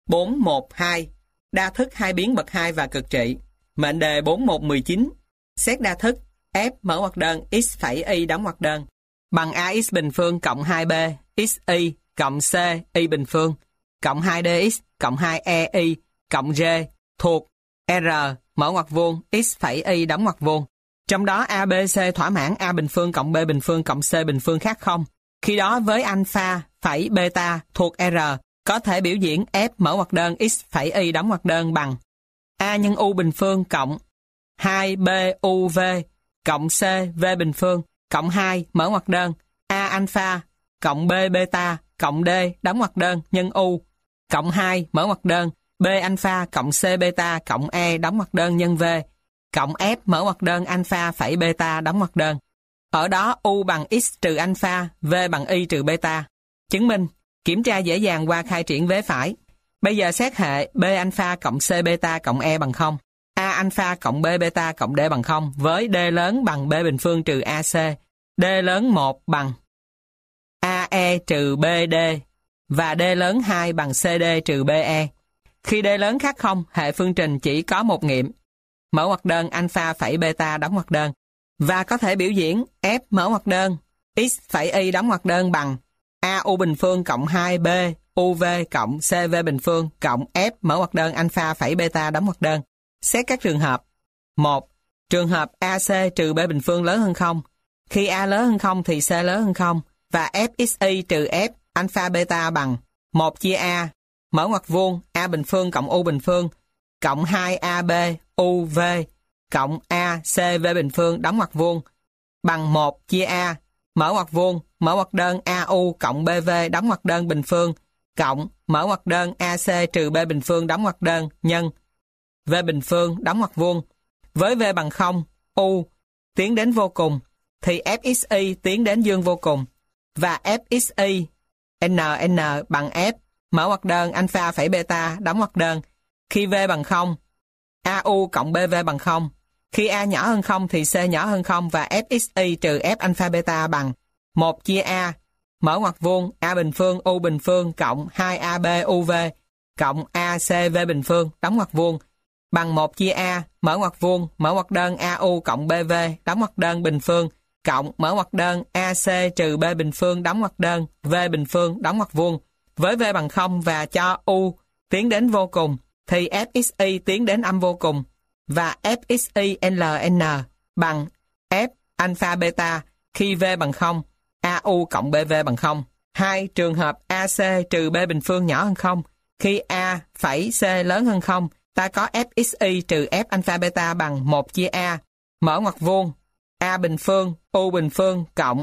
412. Đa thức hai biến bậc 2 và cực trị. Mệnh đề 4119. Xét đa thức F mở ngoặc đơn x phẩy y đóng ngoặc đơn bằng ax bình phương cộng 2b xy cộng c y bình phương cộng 2dx cộng 2ei cộng g thuộc r mở ngoặc vuông x phẩy y đóng ngoặc vuông. Trong đó a, b, c thỏa mãn a bình phương cộng b bình phương cộng c bình phương khác không. Khi đó với alpha phẩy beta thuộc r có thể biểu diễn f mở ngoặc đơn x phẩy y đóng ngoặc đơn bằng a nhân u bình phương cộng 2b uv cộng c v bình phương cộng 2 mở ngoặc đơn a alpha cộng b beta cộng d đóng ngoặc đơn nhân u cộng 2 mở ngoặc đơn b alpha cộng c beta cộng e đóng ngoặc đơn nhân v cộng f mở ngoặc đơn alpha phẩy beta đóng ngoặc đơn. Ở đó u bằng x trừ alpha, v bằng y trừ beta. Chứng minh, kiểm tra dễ dàng qua khai triển vế phải. Bây giờ xét hệ b alpha cộng c beta cộng e bằng 0, a alpha cộng b beta cộng d bằng 0 với d lớn bằng b bình phương trừ ac, d lớn 1 bằng ae trừ bd và d lớn 2 bằng cd trừ be. Khi d lớn khác 0, hệ phương trình chỉ có một nghiệm. Mở ngoặc đơn alpha phẩy beta đóng ngoặc đơn và có thể biểu diễn f mở ngoặc đơn x phẩy y đóng ngoặc đơn bằng a u bình phương cộng 2b uv cộng cv bình phương cộng f mở ngoặc đơn alpha phẩy beta đóng ngoặc đơn. Xét các trường hợp. 1. Trường hợp ac trừ b bình phương lớn hơn 0. Khi a lớn hơn 0 thì c lớn hơn 0 và fxy trừ f alpha beta bằng 1 chia a mở ngoặc vuông a bình phương cộng u bình phương cộng 2ab uv cộng a cv bình phương đóng ngoặc vuông bằng 1 chia a mở ngoặc đơn au cộng bv đóng ngoặc đơn bình phương cộng mở ngoặc đơn ac trừ b bình phương đóng ngoặc đơn nhân v bình phương đóng ngoặc vuông. Với v bằng 0, u tiến đến vô cùng thì fxy tiến đến dương vô cùng và fxy n bằng f mở ngoặc đơn alpha phẩy beta đóng ngoặc đơn. Khi v bằng 0, au cộng bv bằng 0. Khi a nhỏ hơn 0 thì c nhỏ hơn 0 và fxy trừ f alpha beta bằng 1 chia a mở ngoặc vuông a bình phương u bình phương cộng 2ab uv cộng acv bình phương đóng ngoặc vuông bằng 1 chia a mở ngoặc đơn au cộng bv đóng ngoặc đơn bình phương cộng mở ngoặc đơn ac trừ b bình phương đóng ngoặc đơn v bình phương đóng ngoặc vuông. Với v bằng 0 và cho u tiến đến vô cùng thì fxy tiến đến âm vô cùng và fxy ln bằng f alpha beta khi v bằng 0, au cộng bv bằng 0. 2. Trường hợp ac trừ b bình phương nhỏ hơn 0. Khi a phẩy c lớn hơn 0, ta có fxy trừ f alpha beta bằng 1 chia a mở ngoặc vuông a bình phương u bình phương cộng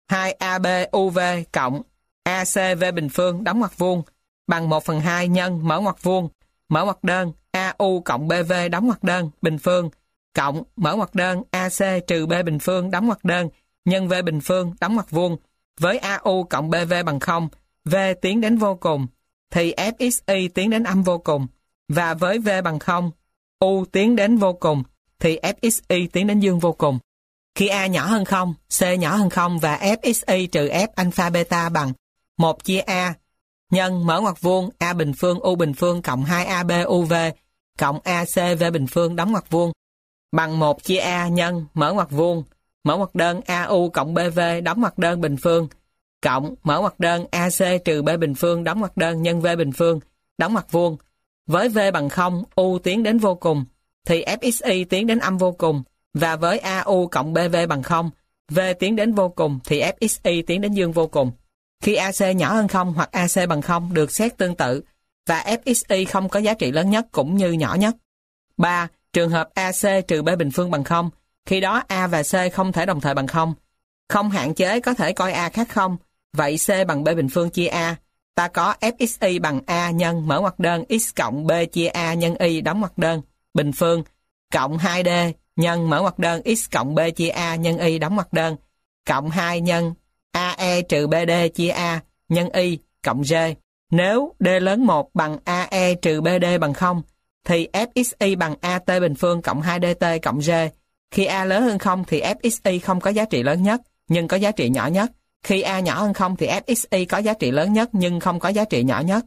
2ab uv cộng acv bình phương đóng ngoặc vuông bằng 1/2 nhân mở ngoặc đơn au cộng bv đóng ngoặc đơn bình phương cộng mở ngoặc đơn ac trừ b bình phương đóng ngoặc đơn nhân v bình phương đóng ngoặc vuông. Với au cộng bv bằng 0, v tiến đến vô cùng thì fxy tiến đến âm vô cùng và với v bằng 0, u tiến đến vô cùng thì fxy tiến đến dương vô cùng. Khi a nhỏ hơn 0, c nhỏ hơn 0 và fxy trừ f alpha beta bằng 1 chia a nhân mở ngoặc vuông a bình phương u bình phương cộng 2ab uv cộng ac v bình phương đóng ngoặc vuông bằng 1 chia a nhân mở ngoặc đơn au cộng bv đóng ngoặc đơn bình phương cộng mở ngoặc đơn ac trừ b bình phương đóng ngoặc đơn nhân v bình phương đóng ngoặc vuông. Với v bằng 0, u tiến đến vô cùng thì fxy tiến đến âm vô cùng và với au cộng bv bằng 0, v tiến đến vô cùng thì fxy tiến đến dương vô cùng. Khi ac nhỏ hơn 0 hoặc ac bằng 0 được xét tương tự và fxy không có giá trị lớn nhất cũng như nhỏ nhất. 3. Trường hợp ac trừ b bình phương bằng 0. Khi đó a và c không thể đồng thời bằng 0. Không hạn chế có thể coi a khác 0. Vậy c bằng b bình phương chia a. Ta có fxy bằng a nhân mở ngoặc đơn x cộng b chia a nhân y đóng ngoặc đơn bình phương cộng 2d nhân mở ngoặc đơn x cộng b chia a nhân y đóng ngoặc đơn cộng 2 nhân ae trừ bd chia a nhân y cộng g. Nếu d lớn 1 bằng ae trừ bd bằng 0 thì fxy bằng at bình phương cộng 2dt cộng g. Khi a lớn hơn 0 thì fxy không có giá trị lớn nhất nhưng có giá trị nhỏ nhất. Khi a nhỏ hơn 0 thì fxy có giá trị lớn nhất nhưng không có giá trị nhỏ nhất.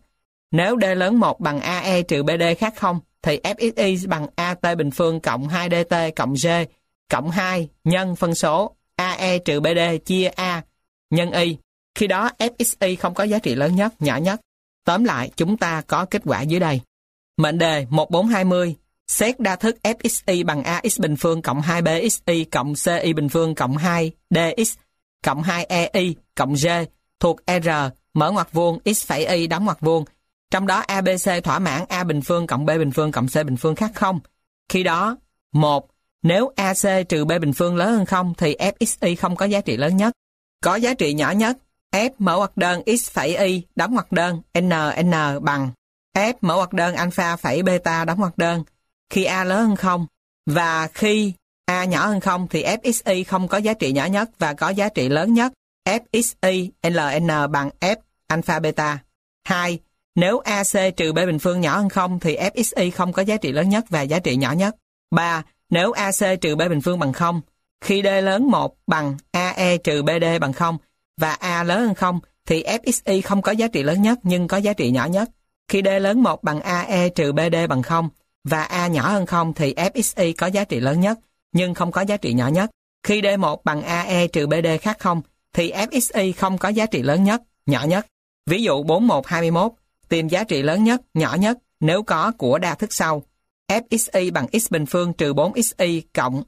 Nếu D lớn 1 bằng AE trừ BD khác 0, thì FXY bằng AT bình phương cộng 2DT cộng G cộng 2 nhân phân số AE trừ BD chia A nhân Y. Khi đó FXY không có giá trị lớn nhất, nhỏ nhất. Tóm lại, chúng ta có kết quả dưới đây. Mệnh đề 1420. Xét đa thức FXY bằng AX bình phương cộng 2BXY cộng CY bình phương cộng 2DX cộng 2EY cộng G thuộc R mở ngoặc vuông X phẩy Y đóng ngoặc vuông. Trong đó ABC thỏa mãn A bình phương cộng B bình phương cộng C bình phương khác 0. Khi đó, 1. Nếu AC trừ B bình phương lớn hơn 0 thì FXY không có giá trị lớn nhất. Có giá trị nhỏ nhất, F mở ngoặc đơn X phẩy Y đóng ngoặc đơn NN bằng F mở ngoặc đơn alpha phẩy beta đóng ngoặc đơn khi A lớn hơn 0. Và khi A nhỏ hơn 0 thì FXY không có giá trị nhỏ nhất và có giá trị lớn nhất. FXY ln bằng F alpha beta. 2. Nếu AC trừ B bình phương nhỏ hơn 0 thì FXY không có giá trị lớn nhất và giá trị nhỏ nhất. 3. Nếu AC trừ B bình phương bằng 0, khi D lớn 1 bằng AE trừ BD bằng 0 và A lớn hơn 0 thì FXY không có giá trị lớn nhất nhưng có giá trị nhỏ nhất. Khi D lớn 1 bằng AE trừ BD bằng 0 và A nhỏ hơn 0 thì FXY có giá trị lớn nhất nhưng không có giá trị nhỏ nhất. Khi D1 bằng AE trừ BD khác 0 thì FXY không có giá trị lớn nhất, nhỏ nhất. Ví dụ 4121, tìm giá trị lớn nhất, nhỏ nhất nếu có của đa thức sau. FXY bằng X bình phương trừ 4XY cộng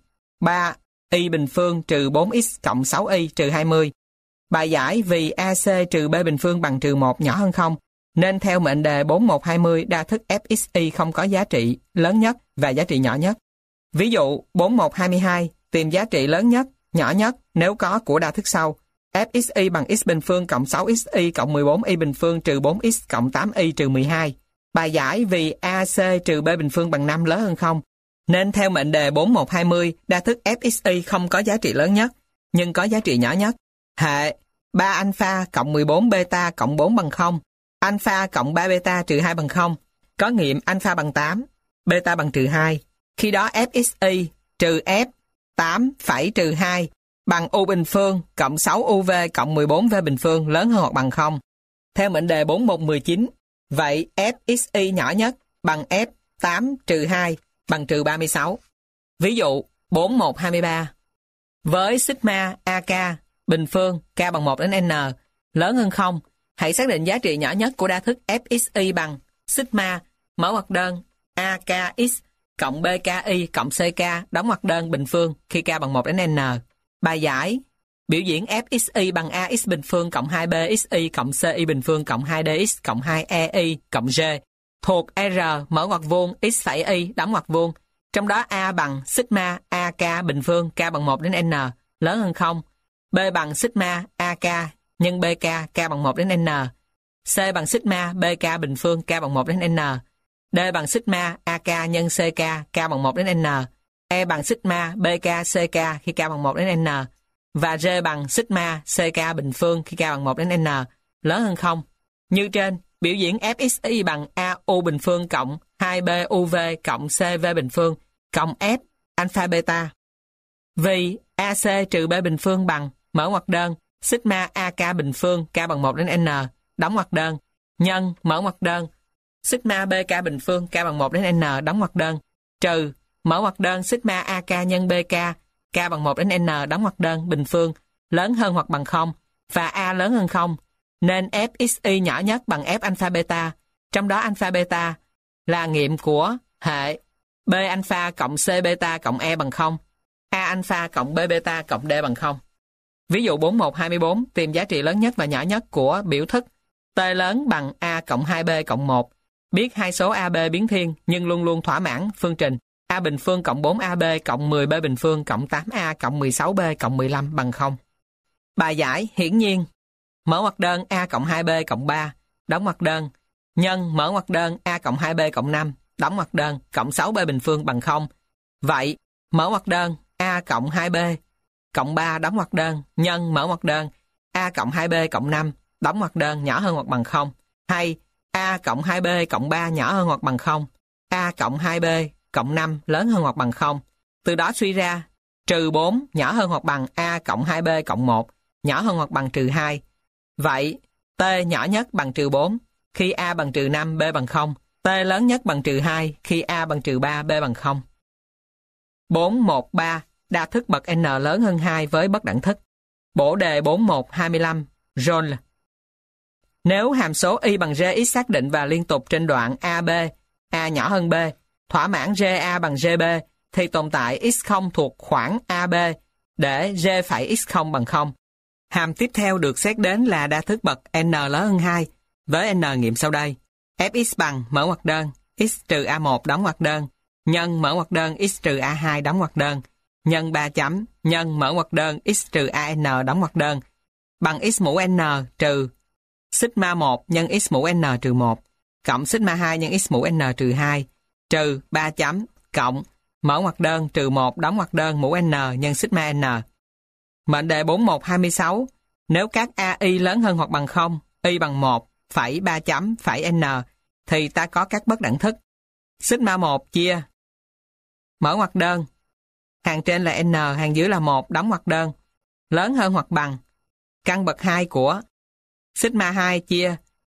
3Y bình phương trừ 4X cộng 6Y trừ 20. Bài giải vì AC trừ B bình phương bằng trừ 1 nhỏ hơn 0, nên theo mệnh đề 4120 đa thức FXY không có giá trị lớn nhất và giá trị nhỏ nhất. Ví dụ 4122, tìm giá trị lớn nhất, nhỏ nhất nếu có của đa thức sau. FXY bằng X bình phương cộng 6XY cộng 14Y bình phương trừ 4X cộng 8Y trừ 12. Bài giải vì AC trừ B bình phương bằng 5 lớn hơn 0, nên theo mệnh đề 4120 đa thức FXY không có giá trị lớn nhất, nhưng có giá trị nhỏ nhất. Hệ 3 alpha cộng 14 beta cộng 4 bằng 0, alpha cộng 3 beta trừ 2 bằng 0. Có nghiệm alpha bằng 8, beta bằng trừ 2. Khi đó FXY trừ F 8 phẩy trừ 2 bằng U bình phương cộng 6 UV cộng 14 V bình phương lớn hơn hoặc bằng 0. Theo mệnh đề 4119, vậy FXY nhỏ nhất bằng F 8 trừ 2 bằng trừ 36. Ví dụ 4123. Với sigma AK bình phương K bằng 1 đến N lớn hơn 0, hãy xác định giá trị nhỏ nhất của đa thức FXY bằng sigma mở ngoặc đơn AKX cộng BKY cộng CK đóng ngoặc đơn bình phương khi K bằng 1 đến N. Bài giải biểu diễn FXY bằng AX bình phương cộng 2BXY cộng CY bình phương cộng 2DX cộng 2EY cộng G thuộc R mở ngoặc vuông X phẩy Y đóng ngoặc vuông. Trong đó A bằng sigma AK bình phương K bằng 1 đến N lớn hơn 0. B bằng sigma AK nhân BK K bằng 1 đến N. C bằng sigma BK bình phương K bằng 1 đến N. D bằng sigma AK nhân CK K bằng 1 đến N. E bằng sigma BK CK khi K bằng 1 đến N. Và G bằng sigma CK bình phương khi K bằng 1 đến N lớn hơn 0. Như trên, biểu diễn FXY bằng AU bình phương cộng 2BUV cộng CV bình phương cộng F alpha beta. Vì AC trừ B bình phương bằng mở ngoặc đơn sigma AK bình phương K bằng 1 đến N đóng ngoặc đơn nhân mở ngoặc đơn sigma BK bình phương K bằng 1 đến N đóng ngoặc đơn trừ mở ngoặc đơn sigma AK nhân BK K bằng 1 đến N đóng ngoặc đơn bình phương lớn hơn hoặc bằng 0 và A lớn hơn 0, nên FXY nhỏ nhất bằng F alpha beta, trong đó alpha beta là nghiệm của hệ B alpha cộng C beta cộng E bằng 0, A alpha cộng B beta cộng D bằng 0. Ví dụ 4124, tìm giá trị lớn nhất và nhỏ nhất của biểu thức T lớn bằng A cộng 2B cộng 1. Biết hai số AB biến thiên nhưng luôn luôn thỏa mãn phương trình A bình phương cộng 4AB cộng 10B bình phương cộng 8A cộng 16B cộng 15 bằng 0. Bài giải hiển nhiên mở ngoặc đơn A cộng 2B cộng 3 đóng ngoặc đơn nhân mở ngoặc đơn A cộng 2B cộng 5 đóng ngoặc đơn cộng 6B bình phương bằng 0. Vậy mở ngoặc đơn A cộng 2B cộng 3 đóng ngoặc đơn nhân mở ngoặc đơn A cộng 2B cộng 5 đóng ngoặc đơn nhỏ hơn hoặc bằng 0, hay A cộng 2B cộng 3 nhỏ hơn hoặc bằng 0, A cộng 2B cộng 5 lớn hơn hoặc bằng 0. Từ đó suy ra trừ 4 nhỏ hơn hoặc bằng A cộng 2B cộng 1 nhỏ hơn hoặc bằng trừ 2. Vậy T nhỏ nhất bằng trừ 4, khi A bằng trừ 5, B bằng 0. T lớn nhất bằng trừ 2 khi A bằng trừ 3, B bằng 0. 413. Đa thức bậc n lớn hơn 2 với bất đẳng thức. Bổ đề 4125. Joule. Nếu hàm số y bằng Gx xác định và liên tục trên đoạn AB, A nhỏ hơn B, thỏa mãn GA bằng GB, thì tồn tại x0 thuộc khoảng AB để G phẩy x0 bằng 0. Hàm tiếp theo được xét đến là đa thức bậc n lớn hơn 2 với n nghiệm sau đây. Fx bằng mở ngoặc đơn x trừ A1 đóng ngoặc đơn nhân mở ngoặc đơn x trừ A2 đóng ngoặc đơn nhân 3 chấm nhân mở ngoặc đơn x trừ AN đóng ngoặc đơn bằng x mũ n trừ sigma 1 nhân x mũ n trừ 1 cộng sigma 2 nhân x mũ n trừ 2 trừ 3 chấm cộng mở ngoặc đơn trừ 1 đóng ngoặc đơn mũ n nhân sigma n. Mệnh đề 4126. Nếu các AI lớn hơn hoặc bằng 0, y bằng 1, phẩy 3 chấm phẩy n, thì ta có các bất đẳng thức. Sigma 1 chia mở ngoặc đơn, hàng trên là n, hàng dưới là 1, đóng ngoặc đơn, lớn hơn hoặc bằng căn bậc 2 của sigma 2 chia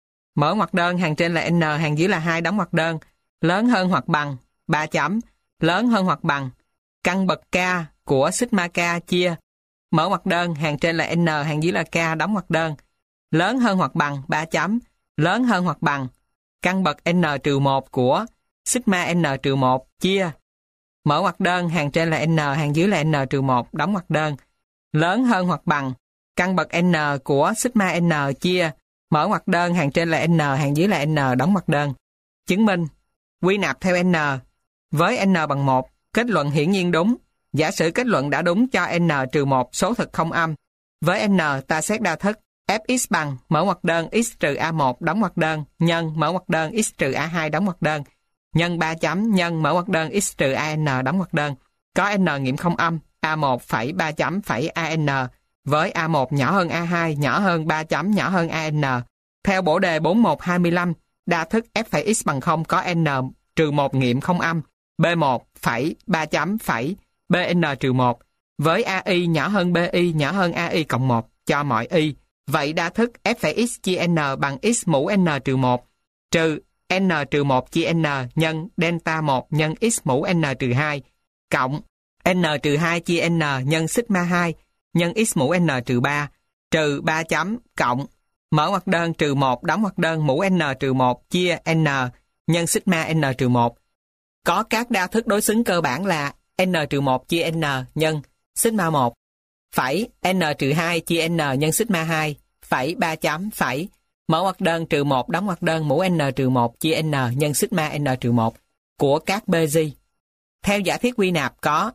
mở ngoặc đơn, hàng trên là n, hàng dưới là 2, đóng ngoặc đơn, lớn hơn hoặc bằng 3 chấm lớn hơn hoặc bằng căn bậc k của sigma k chia mở ngoặc đơn, hàng trên là n, hàng dưới là k, đóng ngoặc đơn, lớn hơn hoặc bằng 3 chấm lớn hơn hoặc bằng căn bậc n-1 của sigma n-1 chia mở ngoặc đơn, hàng trên là n, hàng dưới là n-1, đóng ngoặc đơn, lớn hơn hoặc bằng căn bậc n của sigma n chia mở ngoặc đơn, hàng trên là n, hàng dưới là n, đóng ngoặc đơn. Chứng minh quy nạp theo n với n bằng 1, kết luận hiển nhiên đúng. Giả sử kết luận đã đúng cho n-1 số thực không âm. Với n ta xét đa thức fx bằng mở ngoặc đơn x trừ A1 đóng ngoặc đơn nhân mở ngoặc đơn x trừ A2 đóng ngoặc đơn nhân 3 chấm nhân mở ngoặc đơn x trừ AN đóng ngoặc đơn. Có n nghiệm không âm A1 phẩy 3 chấm phẩy AN với A1 nhỏ hơn A2 nhỏ hơn 3 chấm nhỏ hơn AN. Theo bổ đề 4125, đa thức f phẩy x bằng 0 có n trừ 1 nghiệm không âm B1 phẩy 3 chấm phẩy BN trừ 1 với AI nhỏ hơn BI nhỏ hơn AI cộng 1 cho mọi y. Vậy đa thức f phẩy x chia n bằng x mũ n trừ 1 trừ n trừ 1 chia n nhân delta 1 nhân x mũ n trừ 2 cộng n trừ 2 chia n nhân sigma 2 nhân x mũ n trừ 3 trừ 3 chấm cộng mở ngoặc đơn trừ 1 đóng ngoặc đơn mũ n trừ 1 chia n nhân sigma n trừ 1. Có các đa thức đối xứng cơ bản là n trừ 1 chia n nhân sigma 1 phẩy n trừ 2 chia n nhân sigma 2 phẩy 3 chấm phẩy mở ngoặc đơn trừ 1 đóng ngoặc đơn mũ n trừ 1 chia n nhân sigma n trừ 1 của các Bezier. Theo giả thiết quy nạp có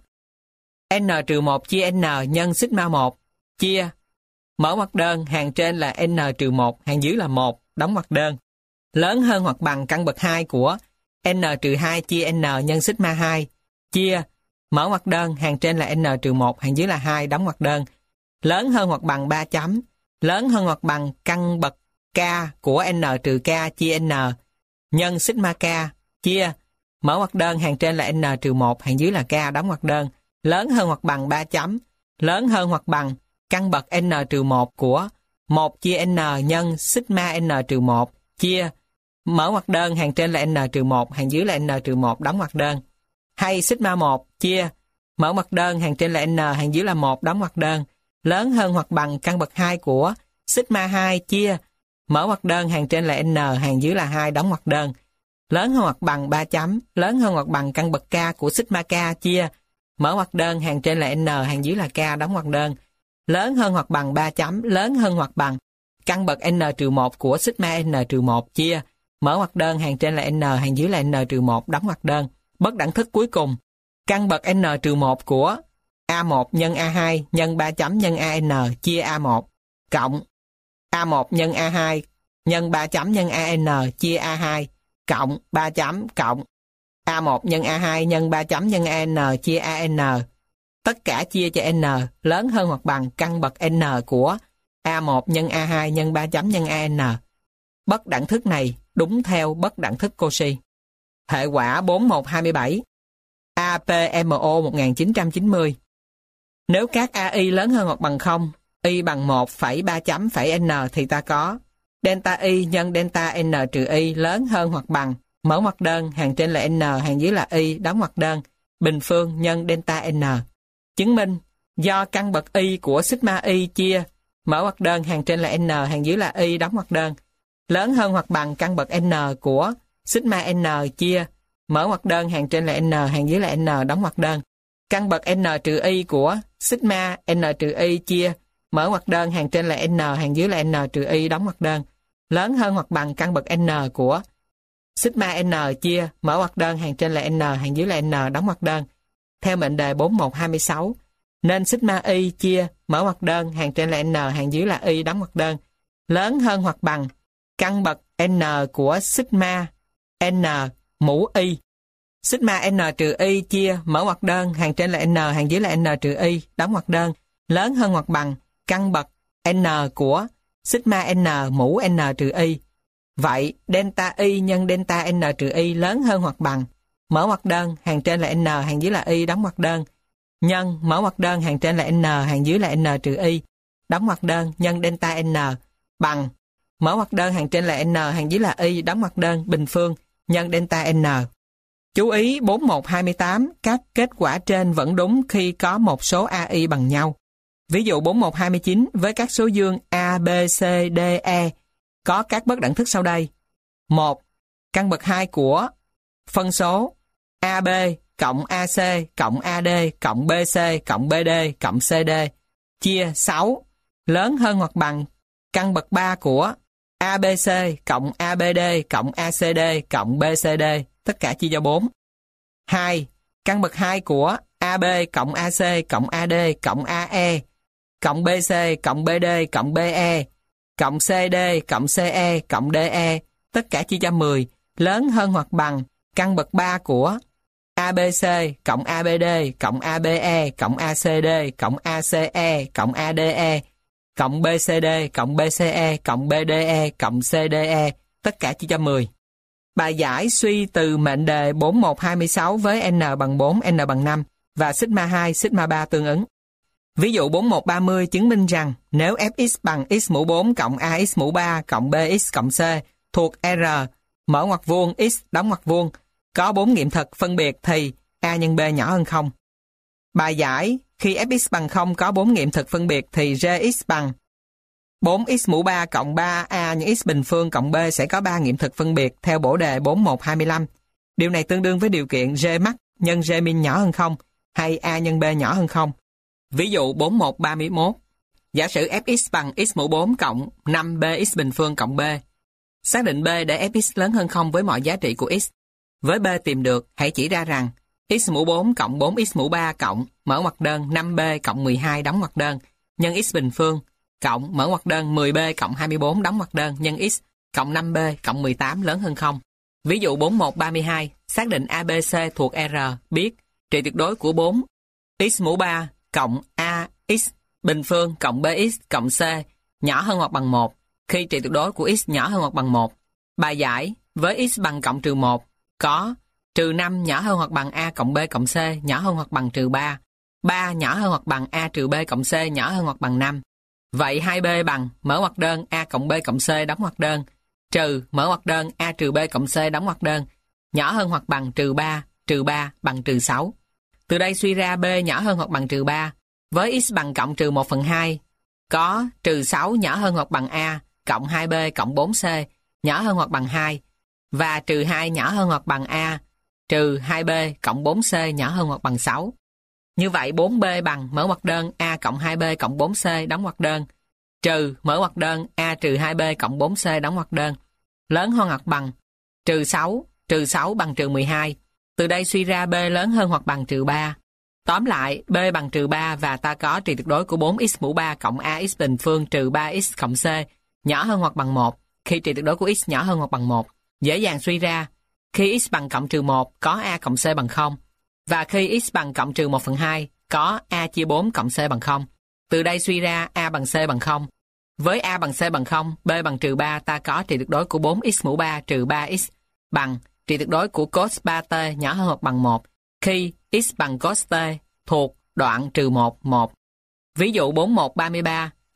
n trừ 1 chia n nhân sigma 1 chia mở ngoặc đơn, hàng trên là n trừ 1, hàng dưới là 1, đóng ngoặc đơn, lớn hơn hoặc bằng căn bậc 2 của n trừ 2 chia n nhân sigma 2 chia mở ngoặc đơn, hàng trên là n trừ 1, hàng dưới là 2, đóng ngoặc đơn, lớn hơn hoặc bằng 3 chấm lớn hơn hoặc bằng căn bậc k của n trừ k chia n nhân sigma k chia mở ngoặc đơn, hàng trên là n trừ 1, hàng dưới là k, đóng ngoặc đơn, lớn hơn hoặc bằng 3 chấm lớn hơn hoặc bằng căn bậc n trừ 1 của 1 chia n nhân sigma n trừ 1 chia mở ngoặc đơn, hàng trên là n trừ 1, hàng dưới là n trừ 1, đóng ngoặc đơn, hay sigma 1 chia mở ngoặc đơn, hàng trên là n, hàng dưới là 1, đóng ngoặc đơn, lớn hơn hoặc bằng căn bậc 2 của sigma 2 chia mở ngoặc đơn, hàng trên là n, hàng dưới là 2, đóng ngoặc đơn, lớn hơn hoặc bằng 3 chấm lớn hơn hoặc bằng căn bậc k của sigma k chia mở ngoặc đơn, hàng trên là n, hàng dưới là k, đóng ngoặc đơn, lớn hơn hoặc bằng 3 chấm lớn hơn hoặc bằng căn bậc n trừ 1 của sigma n trừ 1 chia mở ngoặc đơn, hàng trên là n, hàng dưới là n trừ 1, đóng ngoặc đơn. Bất đẳng thức cuối cùng, căn bậc n trừ 1 của A1 nhân A2 nhân 3 chấm nhân AN chia A1 cộng A1 nhân A2 nhân 3 chấm nhân AN chia A2 cộng 3 chấm cộng A1 nhân A2 nhân 3 chấm nhân AN chia AN. Tất cả chia cho n lớn hơn hoặc bằng căn bậc n của A1 nhân A2 nhân 3 chấm nhân AN. Bất đẳng thức này đúng theo bất đẳng thức Cauchy. Hệ quả 4127 APMO 1990. Nếu các AI lớn hơn hoặc bằng 0, y bằng 1 phẩy 3 chấm phẩy n thì ta có delta y nhân delta n trừ y lớn hơn hoặc bằng, mở ngoặc đơn, hàng trên là n, hàng dưới là y, đóng ngoặc đơn, bình phương nhân delta n. Chứng minh, do căn bậc y của sigma y chia, mở ngoặc đơn, hàng trên là n, hàng dưới là y, đóng ngoặc đơn, lớn hơn hoặc bằng căn bậc n của sigma n chia, mở ngoặc đơn, hàng trên là n, hàng dưới là n, đóng ngoặc đơn. Căn bậc n trừ y của sigma n trừ y chia, mở ngoặc đơn, hàng trên là n, hàng dưới là n trừ y, đóng ngoặc đơn, lớn hơn hoặc bằng căn bậc n của sigma n chia, mở ngoặc đơn, hàng trên là n, hàng dưới là n, đóng ngoặc đơn. Theo mệnh đề 4126, nên sigma y chia, mở ngoặc đơn, hàng trên là n, hàng dưới là y, đóng ngoặc đơn, lớn hơn hoặc bằng căn bậc n của sigma n mũ y. Sigma n trừ y chia, mở ngoặc đơn, hàng trên là n, hàng dưới là n trừ y, đóng ngoặc đơn, lớn hơn hoặc bằng căn bậc n của sigma n mũ n trừ y. Vậy, delta y nhân delta n trừ y lớn hơn hoặc bằng, mở ngoặc đơn, hàng trên là n, hàng dưới là y, đóng ngoặc đơn, nhân mở ngoặc đơn, hàng trên là n, hàng dưới là n trừ y, đóng ngoặc đơn, nhân delta n bằng mở ngoặc đơn, hàng trên là n, hàng dưới là y, đóng ngoặc đơn, bình phương nhân delta n. Chú ý 4128, các kết quả trên vẫn đúng khi có một số AI bằng nhau. Ví dụ 4129 với các số dương A, B, C, D, E có các bất đẳng thức sau đây. 1. Căn bậc 2 của phân số AB cộng AC cộng AD cộng BC cộng BD cộng CD chia 6 lớn hơn hoặc bằng căn bậc 3 của ABC cộng ABD cộng ACD cộng BCD, tất cả chia cho 4. 2. Căn bậc 2 của AB cộng AC cộng AD cộng AE cộng BC cộng BD cộng BE cộng CD cộng CE cộng DE, tất cả chia cho 10, lớn hơn hoặc bằng căn bậc 3 của ABC cộng ABD cộng ABE cộng ACD cộng ACE cộng ADE cộng BCD cộng BCE cộng BDE cộng CDE, tất cả chia cho 10. Bài giải suy từ mệnh đề 4126 với n bằng 4, n bằng 5 và sigma 2, sigma 3 tương ứng. Ví dụ 4130 chứng minh rằng nếu fx bằng x mũ 4 cộng ax mũ 3 cộng bx cộng c thuộc R, mở ngoặc vuông x đóng ngoặc vuông, có 4 nghiệm thực phân biệt thì a nhân b nhỏ hơn 0. Bài giải khi fx bằng 0 có 4 nghiệm thực phân biệt thì gx bằng 4x mũ 3 cộng 3a nhân x bình phương cộng b sẽ có 3 nghiệm thực phân biệt theo bổ đề 4125. Điều này tương đương với điều kiện g max nhân g min nhỏ hơn 0 hay a nhân b nhỏ hơn 0. Ví dụ 4131. Giả sử fx bằng x mũ 4 cộng 5bx bình phương cộng b. Xác định b để fx lớn hơn 0 với mọi giá trị của x. Với b tìm được, hãy chỉ ra rằng x mũ 4 cộng 4x mũ 3 cộng mở ngoặc đơn 5b cộng 12 đóng ngoặc đơn nhân x bình phương cộng mở ngoặc đơn 10b cộng 24 đóng ngoặc đơn nhân x cộng 5b cộng 18 lớn hơn 0. Ví dụ 4132, xác định ABC thuộc R, biết trị tuyệt đối của 4 x mũ 3 cộng ax bình phương cộng bx cộng c nhỏ hơn hoặc bằng 1 khi trị tuyệt đối của x nhỏ hơn hoặc bằng 1. Bài giải với x bằng cộng trừ 1 có trừ 5 nhỏ hơn hoặc bằng a cộng b cộng c nhỏ hơn hoặc bằng trừ 3, 3 nhỏ hơn hoặc bằng a trừ b cộng c nhỏ hơn hoặc bằng 5. Vậy 2b bằng mở ngoặc đơn a cộng b cộng c đóng ngoặc đơn trừ mở ngoặc đơn a trừ b cộng c đóng ngoặc đơn nhỏ hơn hoặc bằng trừ 3 bằng trừ 6. Từ đây suy ra b nhỏ hơn hoặc bằng trừ 3 với x bằng cộng trừ 1/2 có trừ 6 nhỏ hơn hoặc bằng a cộng 2b cộng 4c nhỏ hơn hoặc bằng 2 và trừ 2 nhỏ hơn hoặc bằng a trừ 2b cộng 4c nhỏ hơn hoặc bằng 6. Như vậy 4b bằng mở ngoặc đơn a cộng 2b cộng 4c đóng ngoặc đơn trừ mở ngoặc đơn a trừ 2b cộng 4c đóng ngoặc đơn lớn hơn hoặc bằng trừ 6 bằng trừ 12. Từ đây suy ra b lớn hơn hoặc bằng trừ 3. Tóm lại, b bằng trừ 3 và ta có trị tuyệt đối của 4x mũ 3 cộng ax bình phương trừ 3x cộng c nhỏ hơn hoặc bằng 1 khi trị tuyệt đối của x nhỏ hơn hoặc bằng 1. Dễ dàng suy ra, khi x bằng cộng trừ 1 có a cộng c bằng 0 và khi x bằng cộng trừ 1/2 có a chia 4 cộng c bằng 0. Từ đây suy ra a bằng c bằng 0. Với a bằng c bằng 0, b bằng trừ 3 ta có trị tuyệt đối của 4x mũ 3 trừ 3x bằng trị tuyệt đối của cos 3t nhỏ hơn hoặc bằng 1 khi x bằng cos t thuộc đoạn trừ 1, 1. Ví dụ 4133,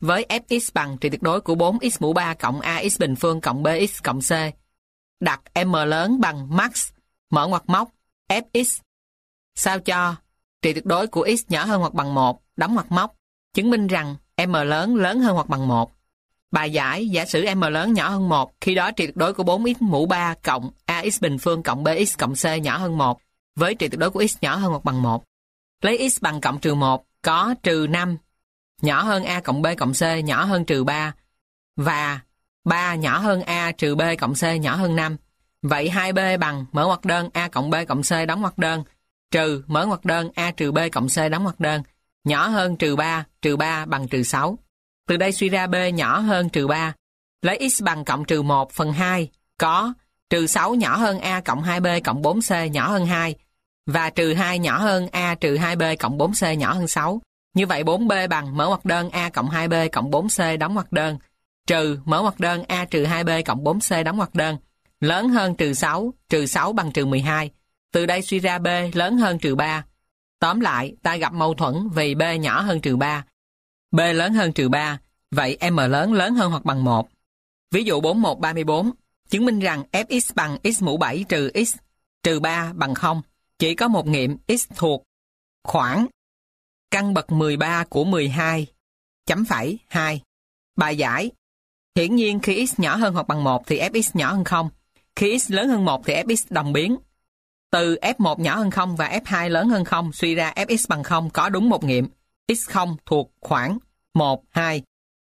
với fx bằng trị tuyệt đối của 4x mũ 3 cộng ax bình phương cộng bx cộng c. Đặt m lớn bằng max, mở ngoặc móc, fx. Sao cho trị tuyệt đối của x nhỏ hơn hoặc bằng 1, đóng ngoặc móc, chứng minh rằng m lớn hơn hoặc bằng 1. Bài giải, giả sử m lớn nhỏ hơn 1, khi đó trị tuyệt đối của 4x mũ 3 cộng ax bình phương cộng bx cộng c nhỏ hơn 1, với trị tuyệt đối của x nhỏ hơn hoặc bằng 1. Lấy x bằng cộng trừ 1, có trừ 5, nhỏ hơn a cộng b cộng c nhỏ hơn trừ 3, và 3 nhỏ hơn a trừ b cộng c nhỏ hơn 5. Vậy 2b bằng mở ngoặc đơn a cộng b cộng c đóng ngoặc đơn, trừ mở ngoặc đơn a trừ b cộng c đóng ngoặc đơn, nhỏ hơn trừ 3 bằng trừ 6. Từ đây suy ra b nhỏ hơn trừ 3. Lấy x bằng cộng trừ 1 phần 2, có trừ 6 nhỏ hơn a cộng 2b cộng 4c nhỏ hơn 2, và trừ 2 nhỏ hơn a trừ 2b cộng 4c nhỏ hơn 6. Như vậy 4b bằng mở ngoặc đơn a cộng 2b cộng 4c đóng ngoặc đơn, trừ mở ngoặc đơn a trừ 2b cộng 4c đóng ngoặc đơn, lớn hơn trừ 6 bằng trừ 12. Từ đây suy ra b lớn hơn trừ 3. Tóm lại, ta gặp mâu thuẫn vì b nhỏ hơn trừ 3. B lớn hơn trừ 3, vậy m lớn hơn hoặc bằng 1. Ví dụ 4134, chứng minh rằng fx bằng x mũ 7 trừ x trừ 3 bằng 0. Chỉ có một nghiệm x thuộc khoảng căn bậc 13 của 12, chấm phẩy 2. Bài giải, hiển nhiên khi x nhỏ hơn hoặc bằng 1 thì fx nhỏ hơn 0. Khi x lớn hơn 1 thì fx đồng biến. Từ f1 nhỏ hơn 0 và f2 lớn hơn 0 suy ra fx bằng 0 có đúng một nghiệm x0 thuộc khoảng 1, 2.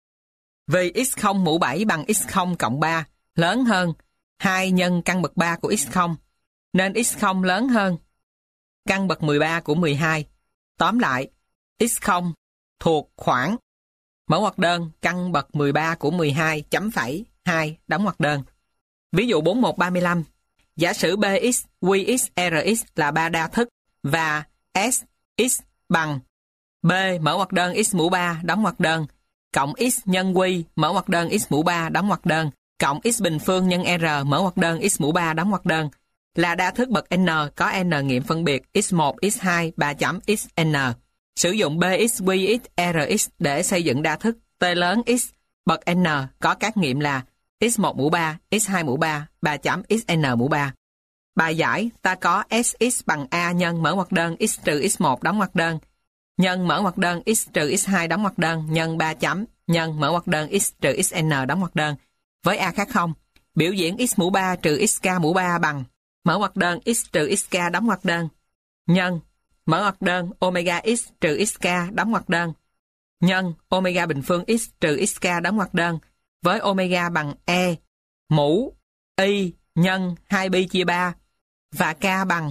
Vì x0 mũ 7 bằng x0 cộng 3 lớn hơn 2 nhân căn bậc 3 của x0, nên x0 lớn hơn căn bậc 13 của 12. Tóm lại, x0 thuộc khoảng mở ngoặc đơn căn bậc 13 của 12 chấm phẩy 2 đóng ngoặc đơn. Ví dụ 4135, giả sử bx, qx, rx là ba đa thức và s, x bằng b mở ngoặc đơn x mũ 3 đóng ngoặc đơn cộng x nhân q mở ngoặc đơn x mũ 3 đóng ngoặc đơn cộng x bình phương nhân r mở ngoặc đơn x mũ 3 đóng ngoặc đơn là đa thức bậc n có n nghiệm phân biệt x1, x2, 3 chấm xn. Sử dụng bx, qx, rx để xây dựng đa thức t lớn x bậc n có các nghiệm là x1 mũ 3, x2 mũ 3, 3 chấm xn mũ 3. Bài giải, ta có sx bằng a nhân mở ngoặc đơn x trừ x1 đóng ngoặc đơn nhân mở ngoặc đơn x trừ x2 đóng ngoặc đơn nhân 3 chấm nhân mở ngoặc đơn x trừ xn đóng ngoặc đơn với a khác 0. Biểu diễn x mũ 3 trừ xk mũ 3 bằng mở ngoặc đơn x trừ xk đóng ngoặc đơn nhân mở ngoặc đơn omega x trừ xk đóng ngoặc đơn nhân omega bình phương x trừ xk đóng ngoặc đơn với omega bằng e mũ y nhân 2pi chia 3 và k bằng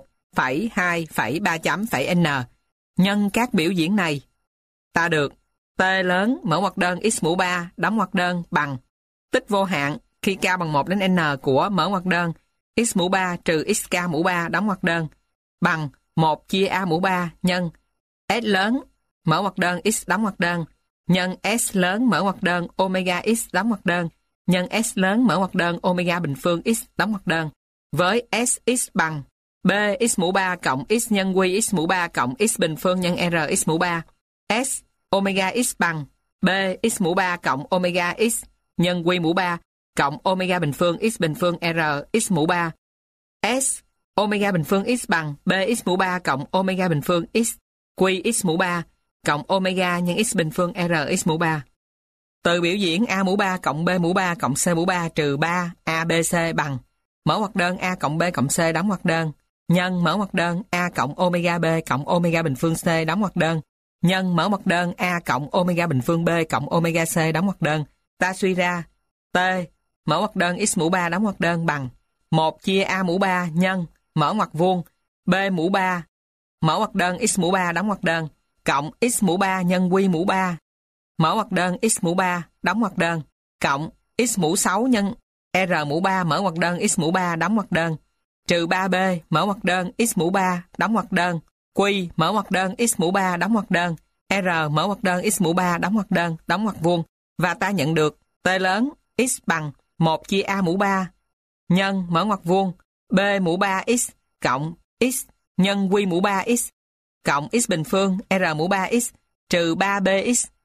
1,2,3 chấm phẩy n. Nhân các biểu diễn này, ta được t lớn mở ngoặc đơn x mũ 3 đóng ngoặc đơn bằng tích vô hạn khi k bằng 1 đến n của mở ngoặc đơn x mũ 3 trừ xk mũ 3 đóng ngoặc đơn bằng 1 chia a mũ 3 nhân s lớn mở ngoặc đơn x đóng ngoặc đơn nhân s lớn mở ngoặc đơn omega x đóng ngoặc đơn nhân s lớn mở ngoặc đơn omega bình phương x đóng ngoặc đơn với sx bằng b x mũ 3 cộng x nhân q x mũ 3 cộng x bình phương nhân r x mũ 3. S omega x bằng b x mũ 3 cộng omega x nhân q mũ 3 cộng omega bình phương x bình phương r x mũ 3. S omega bình phương x bằng b x mũ 3 cộng omega bình phương x q x mũ 3 cộng omega nhân x bình phương r x mũ 3. Từ biểu diễn a mũ 3 cộng b mũ 3 cộng c mũ 3 trừ 3 abc bằng mở ngoặc đơn a cộng b cộng c đóng ngoặc đơn nhân mở ngoặc đơn a cộng omega b cộng omega bình phương c đóng ngoặc đơn nhân mở ngoặc đơn a cộng omega bình phương b cộng omega c đóng ngoặc đơn. Ta suy ra t mở ngoặc đơn x mũ 3 đóng ngoặc đơn bằng 1 chia a mũ 3 nhân mở ngoặc vuông b mũ 3 mở ngoặc đơn x mũ 3 đóng ngoặc đơn cộng x mũ 3 nhân q mũ 3 mở ngoặc đơn x mũ 3 đóng ngoặc đơn cộng x mũ 6 nhân r mũ 3 mở ngoặc đơn x mũ 3 đóng ngoặc đơn trừ 3b mở ngoặc đơn x mũ 3 đóng ngoặc đơn q mở ngoặc đơn x mũ 3 đóng ngoặc đơn r mở ngoặc đơn x mũ 3 đóng ngoặc đơn đóng ngoặc vuông và ta nhận được t lớn x bằng 1 chia a mũ 3 nhân mở ngoặc vuông b mũ 3x cộng x nhân q mũ 3x cộng x bình phương r mũ 3x trừ 3bx